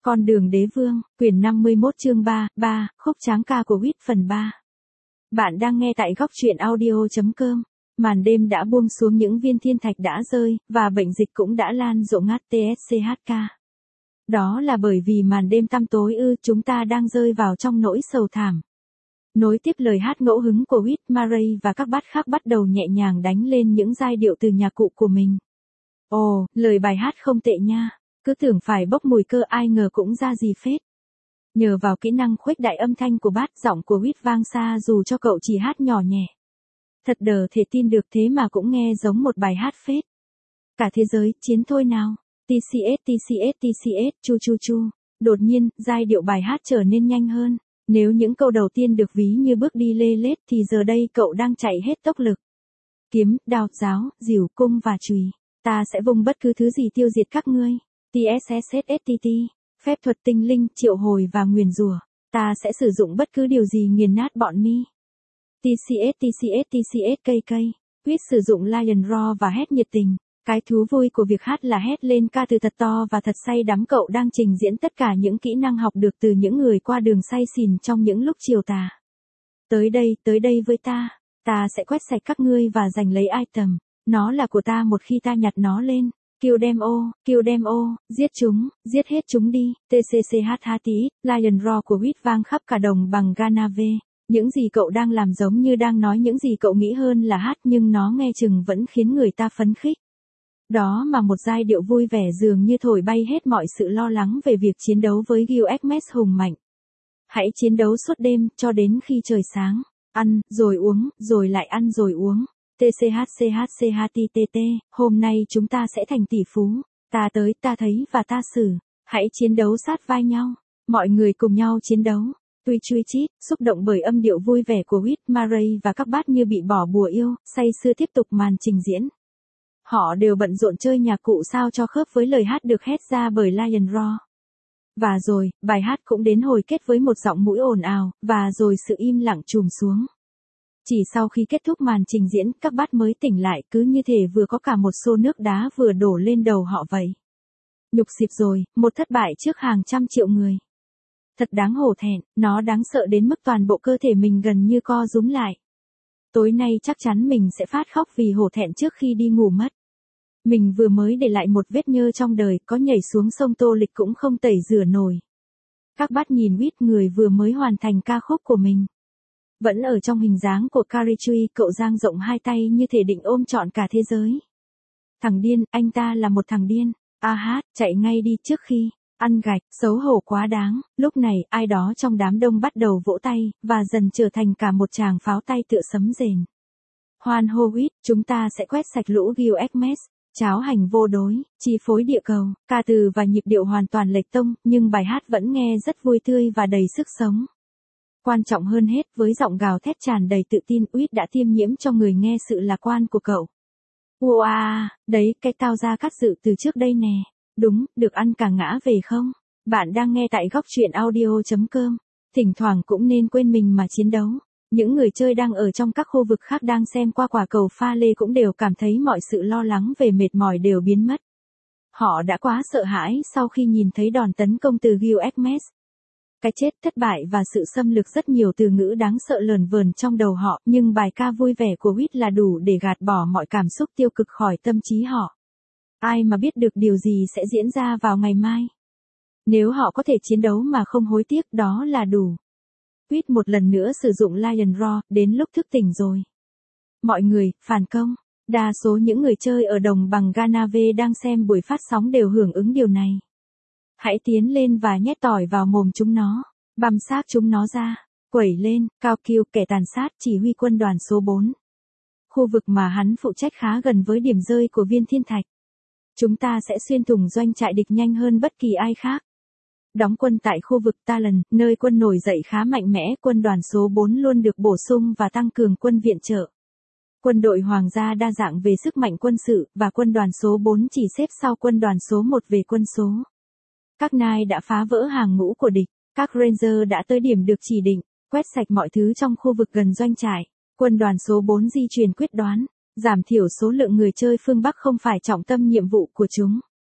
Con đường đế vương, quyển 51 chương 3, khúc tráng ca của Huyết phần 3. Bạn đang nghe tại góc truyện audio.com. Màn đêm đã buông xuống, những viên thiên thạch đã rơi, và bệnh dịch cũng đã lan rộng ngắt TSCHK. Đó là bởi vì màn đêm tăm tối chúng ta đang rơi vào trong nỗi sầu thảm. Nối tiếp lời hát ngẫu hứng của Whit Murray và các bát khác bắt đầu nhẹ nhàng đánh lên những giai điệu từ nhạc cụ của mình. Ồ, lời bài hát không tệ nha. Cứ tưởng phải bốc mùi cơ, ai ngờ cũng ra gì phết. Nhờ vào kỹ năng khuếch đại âm thanh của bát, giọng của Whit vang xa dù cho cậu chỉ hát nhỏ nhẹ. Thật đờ thể tin được, thế mà cũng nghe giống một bài hát phết. Cả thế giới, chiến thôi nào. TCS, chu chu chu. Đột nhiên, giai điệu bài hát trở nên nhanh hơn. Nếu những câu đầu tiên được ví như bước đi lê lết thì giờ đây cậu đang chạy hết tốc lực. Kiếm, đao, giáo, dìu, cung và chùy. Ta sẽ vung bất cứ thứ gì tiêu diệt các ngươi. TSSSTT, phép thuật tinh linh, triệu hồi và nguyền rủa. Ta sẽ sử dụng bất cứ điều gì nghiền nát bọn mi. TCS, Huyt sử dụng Lion Roar và hét nhiệt tình. Cái thú vui của việc hát là hét lên ca từ thật to và thật say đắm. Cậu đang trình diễn tất cả những kỹ năng học được từ những người qua đường say xỉn trong những lúc chiều tà. Tới đây với ta. Ta sẽ quét sạch các ngươi và giành lấy item. Nó là của ta một khi ta nhặt nó lên. Kill them all, giết chúng, giết hết chúng đi. TCCHHT, Lion Roar của Huyt vang khắp cả đồng bằng Ganave. Những gì cậu đang làm giống như đang nói những gì cậu nghĩ hơn là hát, nhưng nó nghe chừng vẫn khiến người ta phấn khích. Đó mà một giai điệu vui vẻ dường như thổi bay hết mọi sự lo lắng về việc chiến đấu với Gilgamesh hùng mạnh. Hãy chiến đấu suốt đêm, cho đến khi trời sáng. Ăn, rồi uống, rồi lại ăn rồi uống. TCHCHCHTTT, hôm nay chúng ta sẽ thành tỷ phú. Ta tới, ta thấy và ta xử. Hãy chiến đấu sát vai nhau. Mọi người cùng nhau chiến đấu. Tuy chui chít, xúc động bởi âm điệu vui vẻ của Whit Murray và các bát như bị bỏ bùa yêu, say sưa tiếp tục màn trình diễn. Họ đều bận rộn chơi nhạc cụ sao cho khớp với lời hát được hét ra bởi Lion Roar. Và rồi, bài hát cũng đến hồi kết với một giọng mũi ồn ào, và rồi sự im lặng trùm xuống. Chỉ sau khi kết thúc màn trình diễn, các bát mới tỉnh lại, cứ như thể vừa có cả một xô nước đá vừa đổ lên đầu họ vậy. Nhục xịp rồi, một thất bại trước hàng trăm triệu người. Thật đáng hổ thẹn, nó đáng sợ đến mức toàn bộ cơ thể mình gần như co rúm lại. Tối nay chắc chắn mình sẽ phát khóc vì hổ thẹn trước khi đi ngủ mất. Mình vừa mới để lại một vết nhơ trong đời, có nhảy xuống sông Tô Lịch cũng không tẩy rửa nổi. Các bát nhìn Whit, người vừa mới hoàn thành ca khúc của mình. Vẫn ở trong hình dáng của Carrie, cậu dang rộng hai tay như thể định ôm trọn cả thế giới. Thằng điên, anh ta là một thằng điên. Hát, chạy ngay đi trước khi ăn gạch, xấu hổ quá đáng. Lúc này, ai đó trong đám đông bắt đầu vỗ tay, và dần trở thành cả một tràng pháo tay tựa sấm rền. Hoan hô Huyt, chúng ta sẽ quét sạch lũ Gilgamesh. Cháo hành vô đối, chi phối địa cầu. Ca từ và nhịp điệu hoàn toàn lệch tông, nhưng bài hát vẫn nghe rất vui tươi và đầy sức sống. Quan trọng hơn hết, với giọng gào thét tràn đầy tự tin, Huyt đã tiêm nhiễm cho người nghe sự lạc quan của cậu. Wow, đấy, cái tao ra cắt dự từ trước đây nè. Đúng, được ăn cả ngã về không? Bạn đang nghe tại góc truyện audio.com. Thỉnh thoảng cũng nên quên mình mà chiến đấu. Những người chơi đang ở trong các khu vực khác đang xem qua quả cầu pha lê cũng đều cảm thấy mọi sự lo lắng về mệt mỏi đều biến mất. Họ đã quá sợ hãi sau khi nhìn thấy đòn tấn công từ Gilgamesh. Cái chết, thất bại và sự xâm lược, rất nhiều từ ngữ đáng sợ lờn vờn trong đầu họ, nhưng bài ca vui vẻ của Huyt là đủ để gạt bỏ mọi cảm xúc tiêu cực khỏi tâm trí họ. Ai mà biết được điều gì sẽ diễn ra vào ngày mai. Nếu họ có thể chiến đấu mà không hối tiếc, đó là đủ. Huyt một lần nữa sử dụng Lion Roar, đến lúc thức tỉnh rồi. Mọi người, phản công. Đa số những người chơi ở đồng bằng Ganave đang xem buổi phát sóng đều hưởng ứng điều này. Hãy tiến lên và nhét tỏi vào mồm chúng nó. Băm xác chúng nó ra. Quẩy lên, cao kiêu, kẻ tàn sát, chỉ huy quân đoàn số 4. Khu vực mà hắn phụ trách khá gần với điểm rơi của viên thiên thạch. Chúng ta sẽ xuyên thủng doanh trại địch nhanh hơn bất kỳ ai khác. Đóng quân tại khu vực Talon, nơi quân nổi dậy khá mạnh mẽ, quân đoàn số 4 luôn được bổ sung và tăng cường quân viện trợ. Quân đội hoàng gia đa dạng về sức mạnh quân sự, và quân đoàn số 4 chỉ xếp sau quân đoàn số 1 về quân số. Các nai đã phá vỡ hàng ngũ của địch, các Ranger đã tới điểm được chỉ định, quét sạch mọi thứ trong khu vực gần doanh trại. Quân đoàn số 4 di chuyển quyết đoán, giảm thiểu số lượng người chơi phương Bắc không phải trọng tâm nhiệm vụ của chúng.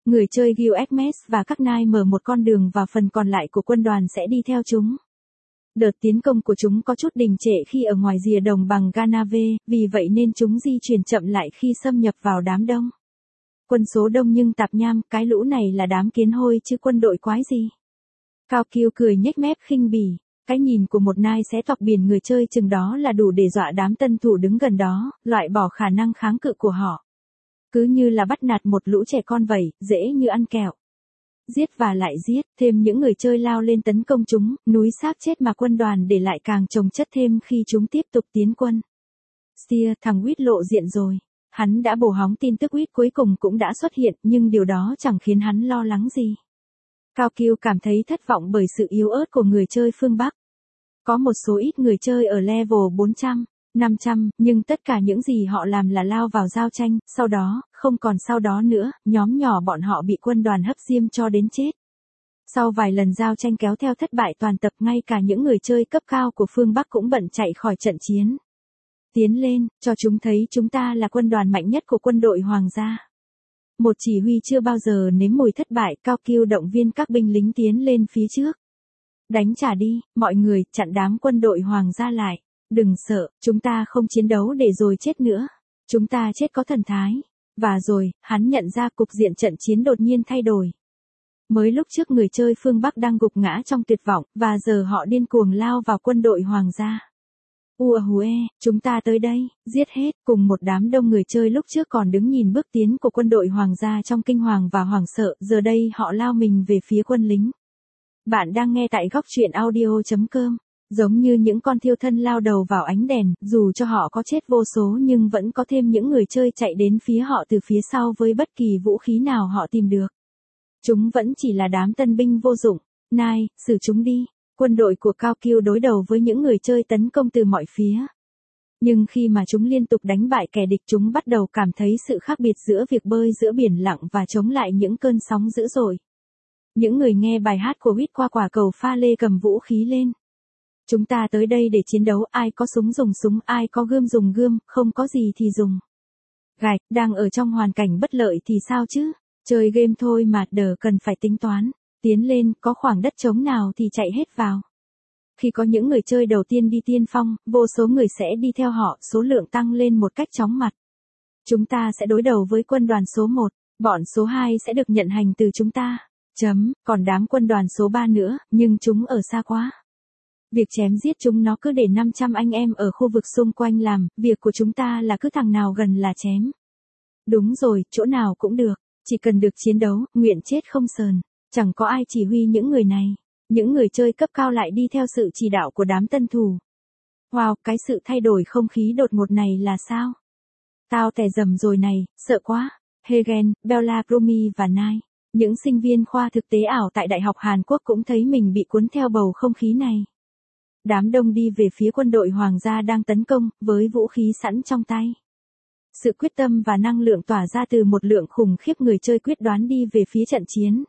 Người chơi Gilgamesh và các nai mở một con đường và phần còn lại của quân đoàn sẽ đi theo chúng. Đợt tiến công của chúng có chút đình trệ khi ở ngoài rìa đồng bằng Ganave, vì vậy nên chúng di chuyển chậm lại khi xâm nhập vào đám đông. Quân số đông nhưng tạp nham, cái lũ này là đám kiến hôi chứ quân đội quái gì. Cao Kiêu cười nhếch mép khinh bỉ, cái nhìn của một nai xé toạc biển người chơi chừng đó là đủ để dọa đám tân thủ đứng gần đó, loại bỏ khả năng kháng cự của họ. Cứ như là bắt nạt một lũ trẻ con vậy, dễ như ăn kẹo. Giết và lại giết, thêm những người chơi lao lên tấn công chúng, núi xác chết mà quân đoàn để lại càng chồng chất thêm khi chúng tiếp tục tiến quân. Steer, thằng Quýt lộ diện rồi. Hắn đã bổ hóng tin tức Quýt cuối cùng cũng đã xuất hiện, nhưng điều đó chẳng khiến hắn lo lắng gì. Cao Kiêu cảm thấy thất vọng bởi sự yếu ớt của người chơi phương Bắc. Có một số ít người chơi ở level 400, 500, nhưng tất cả những gì họ làm là lao vào giao tranh, sau đó, không còn sau đó nữa, nhóm nhỏ bọn họ bị quân đoàn hấp diêm cho đến chết. Sau vài lần giao tranh kéo theo thất bại toàn tập, ngay cả những người chơi cấp cao của phương Bắc cũng bận chạy khỏi trận chiến. Tiến lên, cho chúng thấy chúng ta là quân đoàn mạnh nhất của quân đội hoàng gia. Một chỉ huy chưa bao giờ nếm mùi thất bại, Cao Kiêu động viên các binh lính tiến lên phía trước. Đánh trả đi, mọi người, chặn đám quân đội hoàng gia lại. Đừng sợ, chúng ta không chiến đấu để rồi chết nữa. Chúng ta chết có thần thái. Và rồi, hắn nhận ra cục diện trận chiến đột nhiên thay đổi. Mới lúc trước người chơi phương Bắc đang gục ngã trong tuyệt vọng, và giờ họ điên cuồng lao vào quân đội hoàng gia. Hue, chúng ta tới đây, giết hết, cùng một đám đông người chơi lúc trước còn đứng nhìn bước tiến của quân đội hoàng gia trong kinh hoàng và hoảng sợ, giờ đây họ lao mình về phía quân lính. Bạn đang nghe tại góc truyện audio.com. Giống như những con thiêu thân lao đầu vào ánh đèn, dù cho họ có chết vô số nhưng vẫn có thêm những người chơi chạy đến phía họ từ phía sau với bất kỳ vũ khí nào họ tìm được. Chúng vẫn chỉ là đám tân binh vô dụng. Nai, xử chúng đi. Quân đội của Cao Kiêu đối đầu với những người chơi tấn công từ mọi phía. Nhưng khi mà chúng liên tục đánh bại kẻ địch, chúng bắt đầu cảm thấy sự khác biệt giữa việc bơi giữa biển lặng và chống lại những cơn sóng dữ dội. Những người nghe bài hát của Quýt qua quả cầu pha lê cầm vũ khí lên. Chúng ta tới đây để chiến đấu, ai có súng dùng súng, ai có gươm dùng gươm, không có gì thì dùng gạch. Đang ở trong hoàn cảnh bất lợi thì sao chứ? Chơi game thôi mà, đờ cần phải tính toán. Tiến lên, có khoảng đất trống nào thì chạy hết vào. Khi có những người chơi đầu tiên đi tiên phong, vô số người sẽ đi theo họ, số lượng tăng lên một cách chóng mặt. Chúng ta sẽ đối đầu với quân đoàn số 1, bọn số 2 sẽ được nhận hành từ chúng ta. Còn đám quân đoàn số 3 nữa, nhưng chúng ở xa quá. Việc chém giết chúng nó cứ để 500 anh em ở khu vực xung quanh làm, việc của chúng ta là cứ thằng nào gần là chém. Đúng rồi, chỗ nào cũng được, chỉ cần được chiến đấu, nguyện chết không sờn. Chẳng có ai chỉ huy những người này. Những người chơi cấp cao lại đi theo sự chỉ đạo của đám tân thủ. Wow, cái sự thay đổi không khí đột ngột này là sao? Tao tè dầm rồi này, sợ quá. Hegen, Bella Promi và Nai, những sinh viên khoa thực tế ảo tại Đại học Hàn Quốc cũng thấy mình bị cuốn theo bầu không khí này. Đám đông đi về phía quân đội hoàng gia đang tấn công, với vũ khí sẵn trong tay. Sự quyết tâm và năng lượng tỏa ra từ một lượng khủng khiếp người chơi quyết đoán đi về phía trận chiến.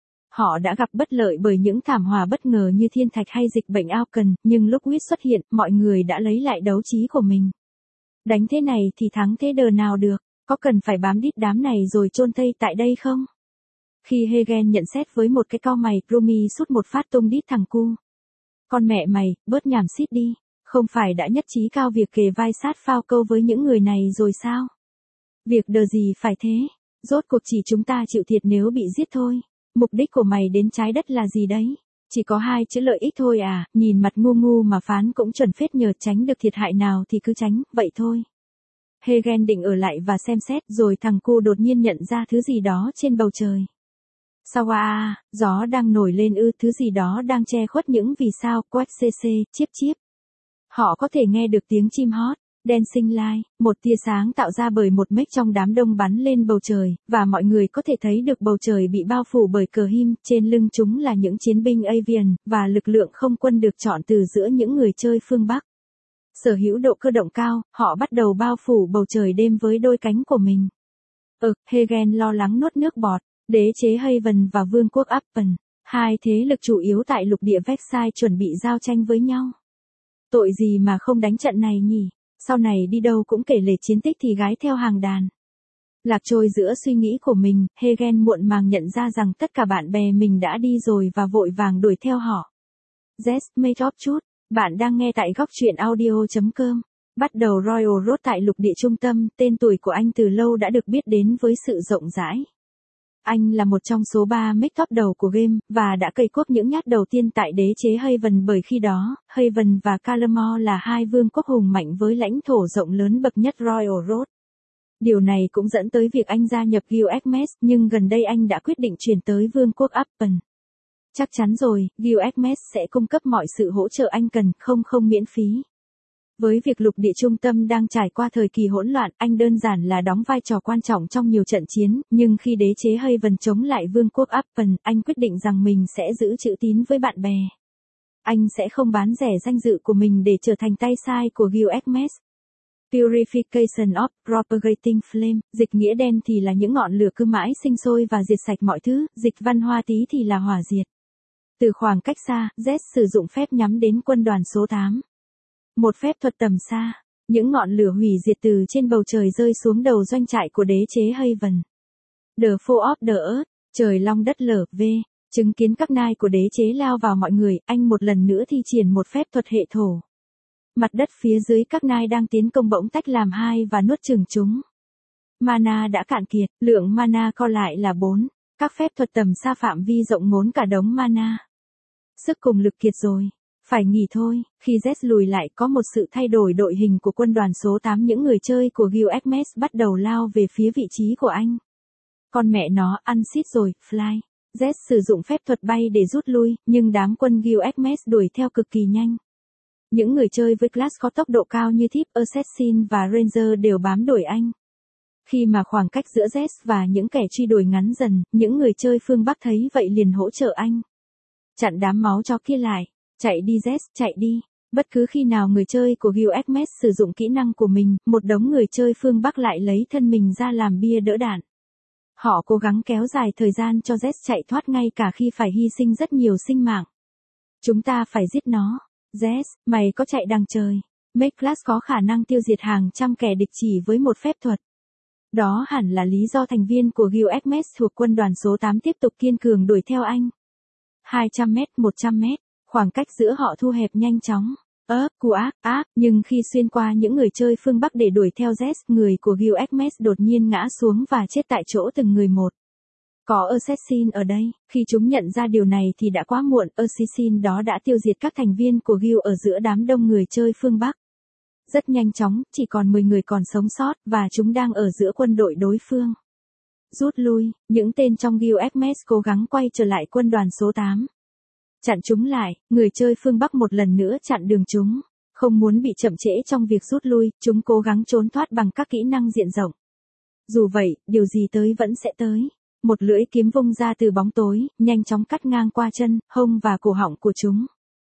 Họ đã gặp bất lợi bởi những thảm họa bất ngờ như thiên thạch hay dịch bệnh Auken, nhưng lúc Quýt xuất hiện, mọi người đã lấy lại đấu trí của mình. Đánh thế này thì thắng thế đờ nào được, có cần phải bám đít đám này rồi chôn thây tại đây không? Khi Hegen nhận xét với một cái cau mày, Promi sút một phát tung đít thằng cu. Con mẹ mày, bớt nhảm xít đi, không phải đã nhất trí cao việc kề vai sát phao câu với những người này rồi sao? Việc đờ gì phải thế, rốt cuộc chỉ chúng ta chịu thiệt nếu bị giết thôi. Mục đích của mày đến trái đất là gì đấy? Chỉ có 2 chữ lợi ích thôi à, nhìn mặt ngu ngu mà phán cũng chuẩn phết, nhờ tránh được thiệt hại nào thì cứ tránh, vậy thôi. Hegen định ở lại và xem xét, rồi thằng cu đột nhiên nhận ra thứ gì đó trên bầu trời. Sao à, gió đang nổi lên thứ gì đó đang che khuất những vì sao, quét cc, chiếp chiếp. Họ có thể nghe được tiếng chim hót. Dancing Light, một tia sáng tạo ra bởi một mếch trong đám đông bắn lên bầu trời, và mọi người có thể thấy được bầu trời bị bao phủ bởi cờ him, trên lưng chúng là những chiến binh Avian, và lực lượng không quân được chọn từ giữa những người chơi phương Bắc. Sở hữu độ cơ động cao, họ bắt đầu bao phủ bầu trời đêm với đôi cánh của mình. Hegen lo lắng nuốt nước bọt, đế chế Haven và vương quốc Appen, hai thế lực chủ yếu tại lục địa Vexai chuẩn bị giao tranh với nhau. Tội gì mà không đánh trận này nhỉ? Sau này đi đâu cũng kể lể chiến tích thì gái theo hàng đàn. Lạc trôi giữa suy nghĩ của mình, Hegen muộn màng nhận ra rằng tất cả bạn bè mình đã đi rồi và vội vàng đuổi theo họ. Zest made up chút. Bạn đang nghe tại góc truyện audio.com. Bắt đầu Royal Road tại lục địa trung tâm, tên tuổi của anh từ lâu đã được biết đến với sự rộng rãi. Anh là một trong số 3 make top đầu của game, và đã cày cuốc những nhát đầu tiên tại đế chế Haven bởi khi đó, Haven và Calamore là hai vương quốc hùng mạnh với lãnh thổ rộng lớn bậc nhất Royal Road. Điều này cũng dẫn tới việc anh gia nhập Guild Hermes, nhưng gần đây anh đã quyết định chuyển tới vương quốc Upton. Chắc chắn rồi, Guild Hermes sẽ cung cấp mọi sự hỗ trợ anh cần, không miễn phí. Với việc lục địa trung tâm đang trải qua thời kỳ hỗn loạn, anh đơn giản là đóng vai trò quan trọng trong nhiều trận chiến, nhưng khi đế chế Haven chống lại vương quốc Upton, anh quyết định rằng mình sẽ giữ chữ tín với bạn bè. Anh sẽ không bán rẻ danh dự của mình để trở thành tay sai của Guild Hermes. Purification of Propagating Flame, dịch nghĩa đen thì là những ngọn lửa cứ mãi sinh sôi và diệt sạch mọi thứ, dịch văn hoa tí thì là hỏa diệt. Từ khoảng cách xa, Z sử dụng phép nhắm đến quân đoàn số 8. Một phép thuật tầm xa, những ngọn lửa hủy diệt từ trên bầu trời rơi xuống đầu doanh trại của đế chế Haven. The Fall of the Earth, trời long đất lở, chứng kiến các nai của đế chế lao vào mọi người, anh một lần nữa thi triển một phép thuật hệ thổ. Mặt đất phía dưới các nai đang tiến công bỗng tách làm hai và nuốt chửng chúng. Mana đã cạn kiệt, lượng mana còn lại là 4. Các phép thuật tầm xa phạm vi rộng ngốn cả đống mana. Sức cùng lực kiệt rồi. Phải nghỉ thôi. Khi Z lùi lại có một sự thay đổi đội hình của quân đoàn số 8, những người chơi của Guild Hermes bắt đầu lao về phía vị trí của anh. Con mẹ nó, ăn xít rồi, Fly. Z sử dụng phép thuật bay để rút lui, nhưng đám quân Guild Hermes đuổi theo cực kỳ nhanh. Những người chơi với class có tốc độ cao như Thief, Assassin và Ranger đều bám đuổi anh. Khi mà khoảng cách giữa Z và những kẻ truy đuổi ngắn dần, những người chơi phương Bắc thấy vậy liền hỗ trợ anh. Chặn đám máu chó kia lại. Chạy đi Z, chạy đi. Bất cứ khi nào người chơi của Guild Hermes sử dụng kỹ năng của mình, một đống người chơi phương Bắc lại lấy thân mình ra làm bia đỡ đạn. Họ cố gắng kéo dài thời gian cho Z chạy thoát ngay cả khi phải hy sinh rất nhiều sinh mạng. Chúng ta phải giết nó. Z, mày có chạy đằng trời. Make Class có khả năng tiêu diệt hàng trăm kẻ địch chỉ với một phép thuật. Đó hẳn là lý do thành viên của Guild Hermes thuộc quân đoàn số 8 tiếp tục kiên cường đuổi theo anh. 200m, 100m, khoảng cách giữa họ thu hẹp nhanh chóng. Nhưng khi xuyên qua những người chơi phương Bắc để đuổi theo Z, người của Guild Hermes đột nhiên ngã xuống và chết tại chỗ từng người một. Có Assassin ở đây, khi chúng nhận ra điều này thì đã quá muộn, Assassin đó đã tiêu diệt các thành viên của Guild ở giữa đám đông người chơi phương Bắc. Rất nhanh chóng, chỉ còn 10 người còn sống sót, và chúng đang ở giữa quân đội đối phương. Rút lui, những tên trong Guild Hermes cố gắng quay trở lại quân đoàn số 8. Chặn chúng lại, người chơi phương Bắc một lần nữa chặn đường chúng. Không muốn bị chậm trễ trong việc rút lui, chúng cố gắng trốn thoát bằng các kỹ năng diện rộng. Dù vậy, điều gì tới vẫn sẽ tới. Một lưỡi kiếm vung ra từ bóng tối, nhanh chóng cắt ngang qua chân, hông và cổ họng của chúng.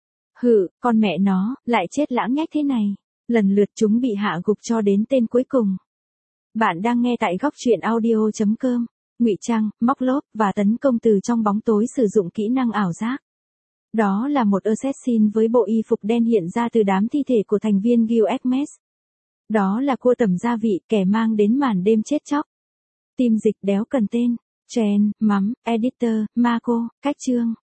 Con mẹ nó, lại chết lãng nhách thế này. Lần lượt chúng bị hạ gục cho đến tên cuối cùng. Bạn đang nghe tại góc truyện audio.com. Ngụy trang, móc lốp và tấn công từ trong bóng tối sử dụng kỹ năng ảo giác. Đó là một assassin với bộ y phục đen hiện ra từ đám thi thể của thành viên Guild Hermes. Đó là cua tẩm gia vị, kẻ mang đến màn đêm chết chóc. Team dịch đéo cần tên. Trend, mắm, editor, Marco, cách chương.